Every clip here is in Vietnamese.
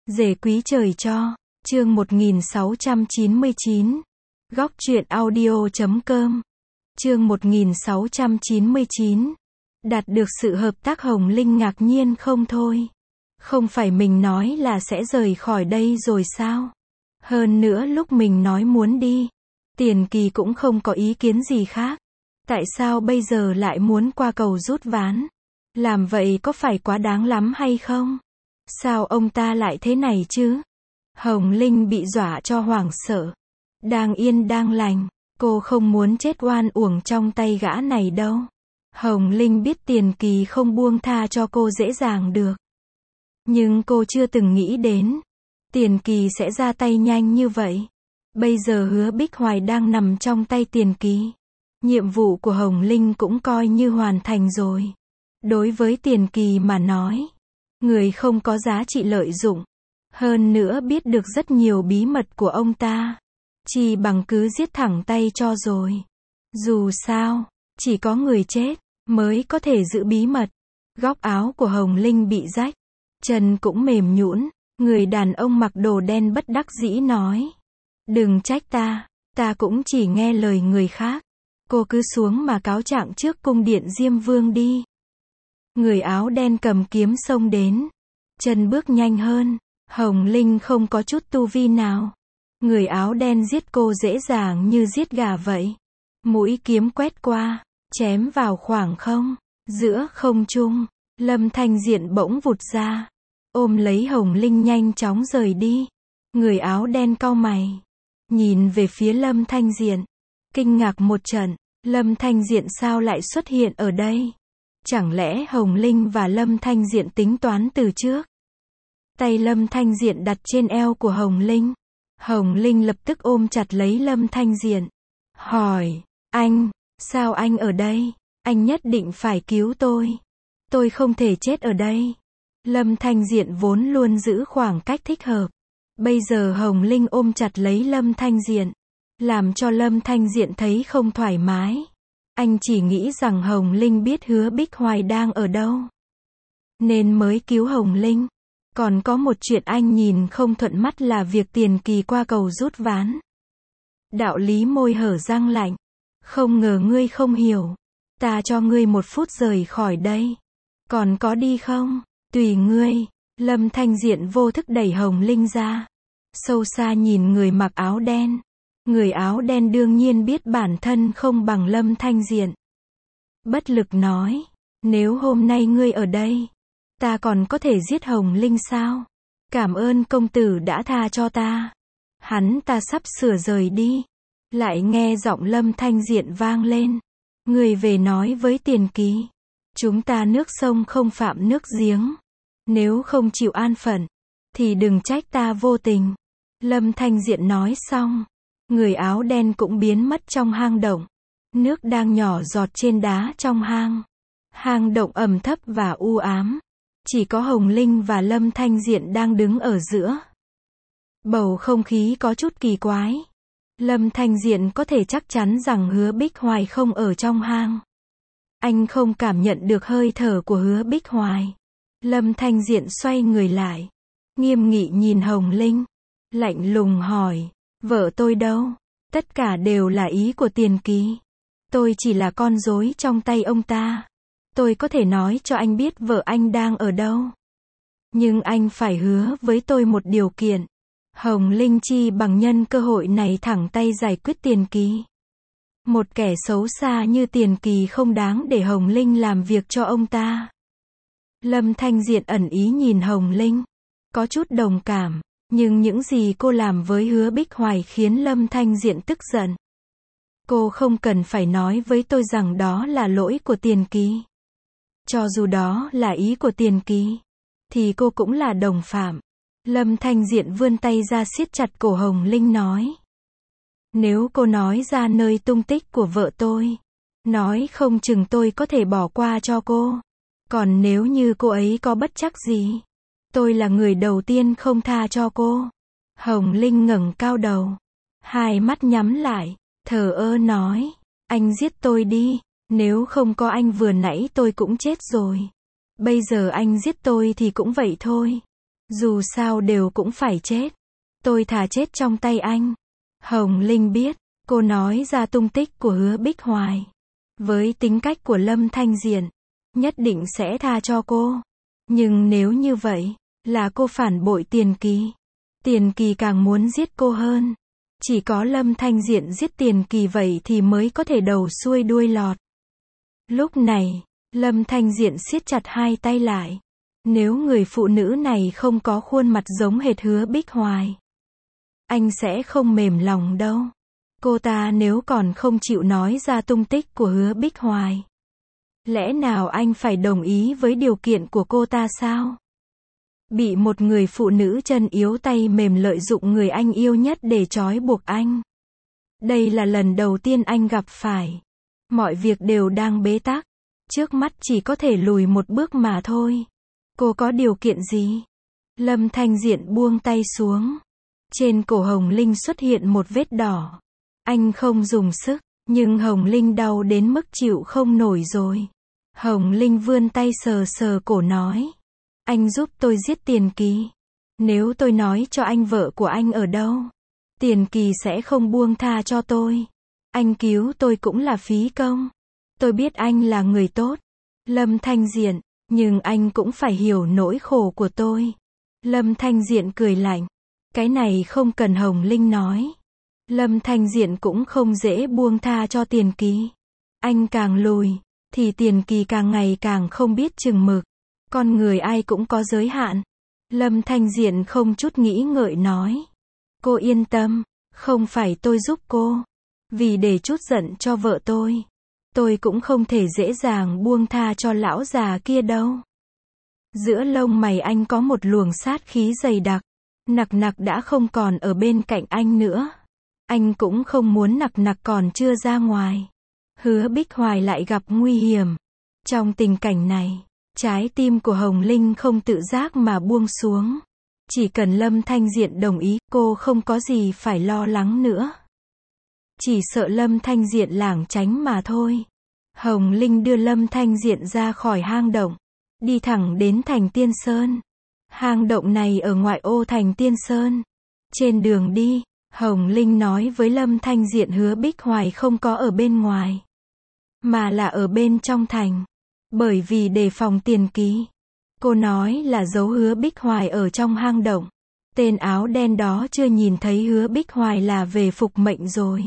Rể quý trời cho. Chương 1699. Góc truyện audio.com. Chương 1699. Đạt được sự hợp tác Hồng Linh ngạc nhiên không thôi. Không phải mình nói là sẽ rời khỏi đây rồi sao? Hơn nữa lúc mình nói muốn đi, Tiền Kỳ cũng không có ý kiến gì khác. Tại sao bây giờ lại muốn qua cầu rút ván? Làm vậy có phải quá đáng lắm hay không? Sao ông ta lại thế này chứ? Hồng Linh bị dọa cho hoảng sợ. Đang yên đang lành, cô không muốn chết oan uổng trong tay gã này đâu. Hồng Linh biết Tiền Kỳ không buông tha cho cô dễ dàng được. Nhưng cô chưa từng nghĩ đến Tiền Kỳ sẽ ra tay nhanh như vậy. Bây giờ Hứa Bích Hoài đang nằm trong tay Tiền Kỳ. Nhiệm vụ của Hồng Linh cũng coi như hoàn thành rồi. Đối với Tiền Kỳ mà nói, người không có giá trị lợi dụng. Hơn nữa biết được rất nhiều bí mật của ông ta. Chỉ bằng cứ giết thẳng tay cho rồi. Dù sao, chỉ có người chết mới có thể giữ bí mật. Góc áo của Hồng Linh bị rách, chân cũng mềm nhũn. Người đàn ông mặc đồ đen bất đắc dĩ nói: đừng trách ta, ta cũng chỉ nghe lời người khác. Cô cứ xuống mà cáo trạng trước cung điện Diêm Vương đi. Người áo đen cầm kiếm xông đến, chân bước nhanh hơn. Hồng Linh không có chút tu vi nào. Người áo đen giết cô dễ dàng như giết gà vậy. Mũi kiếm quét qua, chém vào khoảng không. Giữa không trung, Lâm Thanh Diện bỗng vụt ra, ôm lấy Hồng Linh nhanh chóng rời đi. Người áo đen cau mày, nhìn về phía Lâm Thanh Diện, kinh ngạc một trận. Lâm Thanh Diện sao lại xuất hiện ở đây? Chẳng lẽ Hồng Linh và Lâm Thanh Diện tính toán từ trước? Tay Lâm Thanh Diện đặt trên eo của Hồng Linh. Hồng Linh lập tức ôm chặt lấy Lâm Thanh Diện. Hỏi, anh, sao anh ở đây? Anh nhất định phải cứu tôi. Tôi không thể chết ở đây. Lâm Thanh Diện vốn luôn giữ khoảng cách thích hợp. Bây giờ Hồng Linh ôm chặt lấy Lâm Thanh Diện, làm cho Lâm Thanh Diện thấy không thoải mái. Anh chỉ nghĩ rằng Hồng Linh biết Hứa Bích Hoài đang ở đâu, nên mới cứu Hồng Linh. Còn có một chuyện anh nhìn không thuận mắt là việc Tiền Kỳ qua cầu rút ván. Đạo lý môi hở răng lạnh. Không ngờ ngươi không hiểu. Ta cho ngươi 1 phút rời khỏi đây. Còn có đi không? Tùy ngươi. Lâm Thanh Diện vô thức đẩy Hồng Linh ra. Sâu xa nhìn người mặc áo đen. Người áo đen đương nhiên biết bản thân không bằng Lâm Thanh Diện. Bất lực nói, nếu hôm nay ngươi ở đây, ta còn có thể giết Hồng Linh sao? Cảm ơn công tử đã tha cho ta. Hắn ta sắp sửa rời đi, lại nghe giọng Lâm Thanh Diện vang lên. Người về nói với Tiền Kỳ, chúng ta nước sông không phạm nước giếng. Nếu không chịu an phận, thì đừng trách ta vô tình. Lâm Thanh Diện nói xong, người áo đen cũng biến mất trong hang động. Nước đang nhỏ giọt trên đá trong hang. Hang động ẩm thấp và u ám. Chỉ có Hồng Linh và Lâm Thanh Diện đang đứng ở giữa. Bầu không khí có chút kỳ quái. Lâm Thanh Diện có thể chắc chắn rằng Hứa Bích Hoài không ở trong hang. Anh không cảm nhận được hơi thở của Hứa Bích Hoài. Lâm Thanh Diện xoay người lại, nghiêm nghị nhìn Hồng Linh, lạnh lùng hỏi, vợ tôi đâu? Tất cả đều là ý của Tiền Kỳ. Tôi chỉ là con rối trong tay ông ta. Tôi có thể nói cho anh biết vợ anh đang ở đâu. Nhưng anh phải hứa với tôi một điều kiện. Hồng Linh chi bằng nhân cơ hội này thẳng tay giải quyết Tiền Kỳ. Một kẻ xấu xa như Tiền Kỳ không đáng để Hồng Linh làm việc cho ông ta. Lâm Thanh Diện ẩn ý nhìn Hồng Linh, có chút đồng cảm. Nhưng những gì cô làm với Hứa Bích Hoài khiến Lâm Thanh Diện tức giận. Cô không cần phải nói với tôi rằng đó là lỗi của Tiền Kỳ. Cho dù đó là ý của Tiền Kỳ, thì cô cũng là đồng phạm. Lâm Thanh Diện vươn tay ra siết chặt cổ Hồng Linh nói. Nếu cô nói ra nơi tung tích của vợ tôi, nói không chừng tôi có thể bỏ qua cho cô. Còn nếu như cô ấy có bất trắc gì, tôi là người đầu tiên không tha cho cô. Hồng Linh ngẩng cao đầu, hai mắt nhắm lại, thờ ơ nói, anh giết tôi đi, nếu không có anh vừa nãy tôi cũng chết rồi. Bây giờ anh giết tôi thì cũng vậy thôi. Dù sao đều cũng phải chết. Tôi thà chết trong tay anh. Hồng Linh biết, cô nói ra tung tích của Hứa Bích Hoài. Với tính cách của Lâm Thanh Diện, nhất định sẽ tha cho cô. Nhưng nếu như vậy, là cô phản bội Tiền Kỳ. Tiền Kỳ càng muốn giết cô hơn. Chỉ có Lâm Thanh Diện giết Tiền Kỳ vậy thì mới có thể đầu xuôi đuôi lọt. Lúc này, Lâm Thanh Diện siết chặt hai tay lại. Nếu người phụ nữ này không có khuôn mặt giống hệt Hứa Bích Hoài, anh sẽ không mềm lòng đâu. Cô ta nếu còn không chịu nói ra tung tích của Hứa Bích Hoài, lẽ nào anh phải đồng ý với điều kiện của cô ta sao? Bị một người phụ nữ chân yếu tay mềm lợi dụng người anh yêu nhất để trói buộc anh. Đây là lần đầu tiên anh gặp phải. Mọi việc đều đang bế tắc. Trước mắt chỉ có thể lùi một bước mà thôi. Cô có điều kiện gì? Lâm Thanh Diện buông tay xuống. Trên cổ Hồng Linh xuất hiện một vết đỏ. Anh không dùng sức, nhưng Hồng Linh đau đến mức chịu không nổi rồi. Hồng Linh vươn tay sờ sờ cổ nói. Anh giúp tôi giết Tiền Kỳ. Nếu tôi nói cho anh vợ của anh ở đâu, Tiền Kỳ sẽ không buông tha cho tôi. Anh cứu tôi cũng là phí công. Tôi biết anh là người tốt, Lâm Thanh Diện, nhưng anh cũng phải hiểu nỗi khổ của tôi. Lâm Thanh Diện cười lạnh. Cái này không cần Hồng Linh nói. Lâm Thanh Diện cũng không dễ buông tha cho Tiền Kỳ. Anh càng lùi, thì Tiền Kỳ càng ngày càng không biết chừng mực. Con người ai cũng có giới hạn. Lâm Thanh Diện không chút nghĩ ngợi nói. Cô yên tâm, không phải tôi giúp cô. Vì để chút giận cho vợ tôi cũng không thể dễ dàng buông tha cho lão già kia đâu. Giữa lông mày anh có một luồng sát khí dày đặc. Nặc Nặc đã không còn ở bên cạnh anh nữa. Anh cũng không muốn Nặc Nặc còn chưa ra ngoài. Hứa Bích Hoài lại gặp nguy hiểm. Trong tình cảnh này, trái tim của Hồng Linh không tự giác mà buông xuống. Chỉ cần Lâm Thanh Diện đồng ý, cô không có gì phải lo lắng nữa. Chỉ sợ Lâm Thanh Diện lảng tránh mà thôi. Hồng Linh đưa Lâm Thanh Diện ra khỏi hang động, đi thẳng đến thành Tiên Sơn. Hang động này ở ngoại ô thành Tiên Sơn. Trên đường đi, Hồng Linh nói với Lâm Thanh Diện Hứa Bích Hoài không có ở bên ngoài, mà là ở bên trong thành. Bởi vì đề phòng Tiền Kỳ. Cô nói là giấu Hứa Bích Hoài ở trong hang động. Tên áo đen đó chưa nhìn thấy Hứa Bích Hoài là về phục mệnh rồi.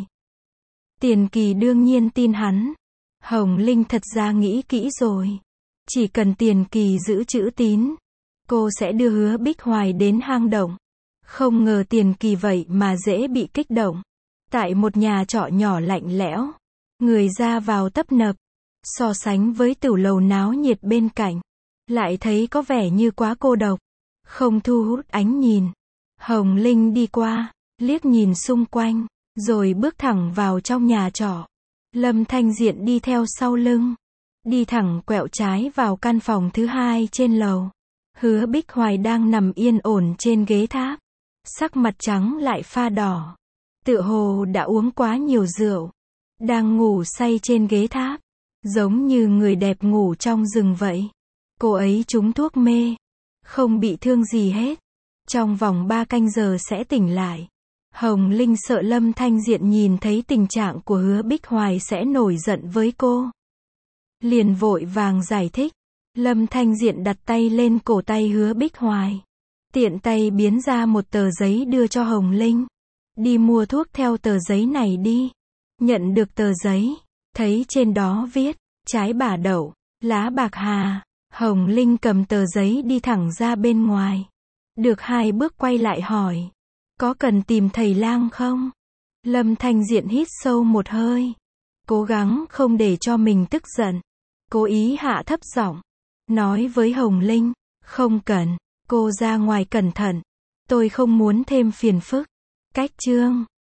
Tiền Kỳ đương nhiên tin hắn. Hồng Linh thật ra nghĩ kỹ rồi. Chỉ cần Tiền Kỳ giữ chữ tín, cô sẽ đưa Hứa Bích Hoài đến hang động. Không ngờ Tiền Kỳ vậy mà dễ bị kích động. Tại một nhà trọ nhỏ lạnh lẽo, người ra vào tấp nập, so sánh với tửu lầu náo nhiệt bên cạnh, lại thấy có vẻ như quá cô độc, không thu hút ánh nhìn. Hồng Linh đi qua, liếc nhìn xung quanh, rồi bước thẳng vào trong nhà trọ. Lâm Thanh Diện đi theo sau lưng, đi thẳng quẹo trái vào căn phòng thứ hai trên lầu. Hứa Bích Hoài đang nằm yên ổn trên ghế tháp, sắc mặt trắng lại pha đỏ, tựa hồ đã uống quá nhiều rượu, đang ngủ say trên ghế tháp, giống như người đẹp ngủ trong rừng vậy. Cô ấy trúng thuốc mê, không bị thương gì hết, trong vòng 3 canh giờ sẽ tỉnh lại. Hồng Linh sợ Lâm Thanh Diện nhìn thấy tình trạng của Hứa Bích Hoài sẽ nổi giận với cô, liền vội vàng giải thích. Lâm Thanh Diện đặt tay lên cổ tay Hứa Bích Hoài, tiện tay biến ra một tờ giấy đưa cho Hồng Linh. Đi mua thuốc theo tờ giấy này đi. Nhận được tờ giấy, thấy trên đó viết, trái bả đậu, lá bạc hà. Hồng Linh cầm tờ giấy đi thẳng ra bên ngoài. Được 2 bước quay lại hỏi, có cần tìm thầy lang không? Lâm Thanh Diện hít sâu một hơi, cố gắng không để cho mình tức giận, cố ý hạ thấp giọng, nói với Hồng Linh, không cần, cô ra ngoài cẩn thận, tôi không muốn thêm phiền phức. Cách chương